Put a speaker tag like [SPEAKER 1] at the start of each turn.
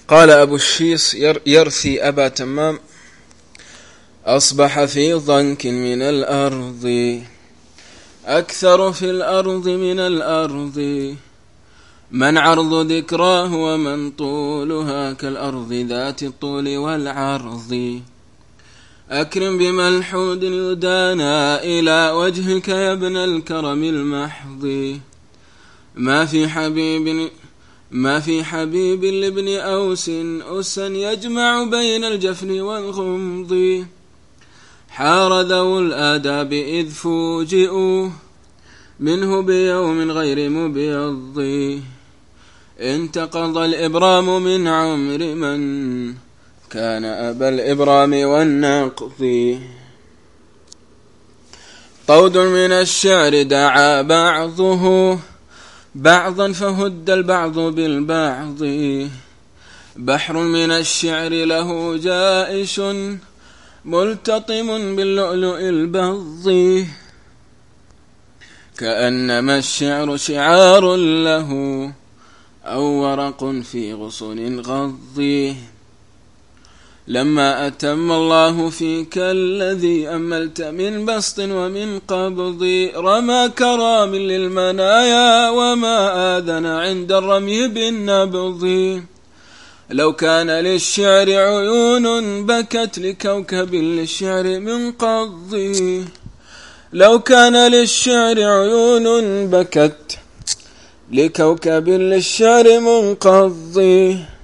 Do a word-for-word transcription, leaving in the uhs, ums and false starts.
[SPEAKER 1] قال أبو الشيص يرثي أبا تمام: أصبح في ضنك من الأرض أكثر في الأرض من الأرض، من عرض ذكراه ومن طولها كالأرض ذات الطول والعرض. أكرم بملحود يدانى إلى وجهك يا ابن الكرم المحض، ما في حبيب ما في حبيب لابن أوس أسا يجمع بين الجفن والغمض. حار ذو الآداب إذ فوجئوا منه بيوم غير مبيض، انتقض الإبرام من عمر من كان أبا الإبرام والنقض. طود من الشعر دعا بعضه بعضا فهد البعض بالبعض، بحر من الشعر له جائش ملتطم باللؤلؤ البض، كأنما الشعر شعار له أو ورق في غصن غض. لما أتم الله فيك الذي أملت من بسط ومن قبض، رمى كرام للمنايا وما آذن عند الرمي بالنبض. لو كان للشعر عيون بكت لكوكب للشعر منقض، لو كان للشعر عيون بكت لكوكب للشعر منقض.